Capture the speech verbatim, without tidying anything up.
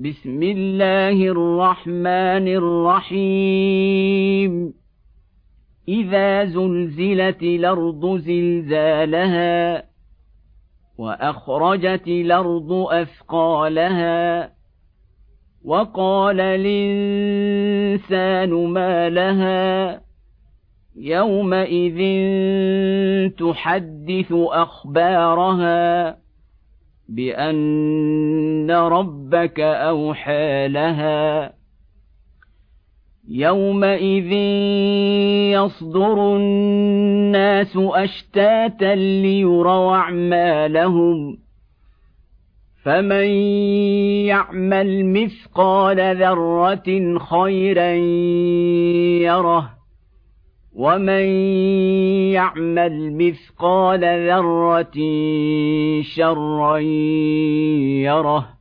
بسم الله الرحمن الرحيم إذا زلزلت الأرض زلزالها وأخرجت الأرض أثقالها وقال الإنسان ما لها يومئذ تحدث أخبارها بأن ربك أوحى لها يومئذ يصدر الناس أشتاتا ليروا أعمالهم فمن يعمل مثقال ذرة خيرا يره ومن يعمل مثقال ذرة شرا يره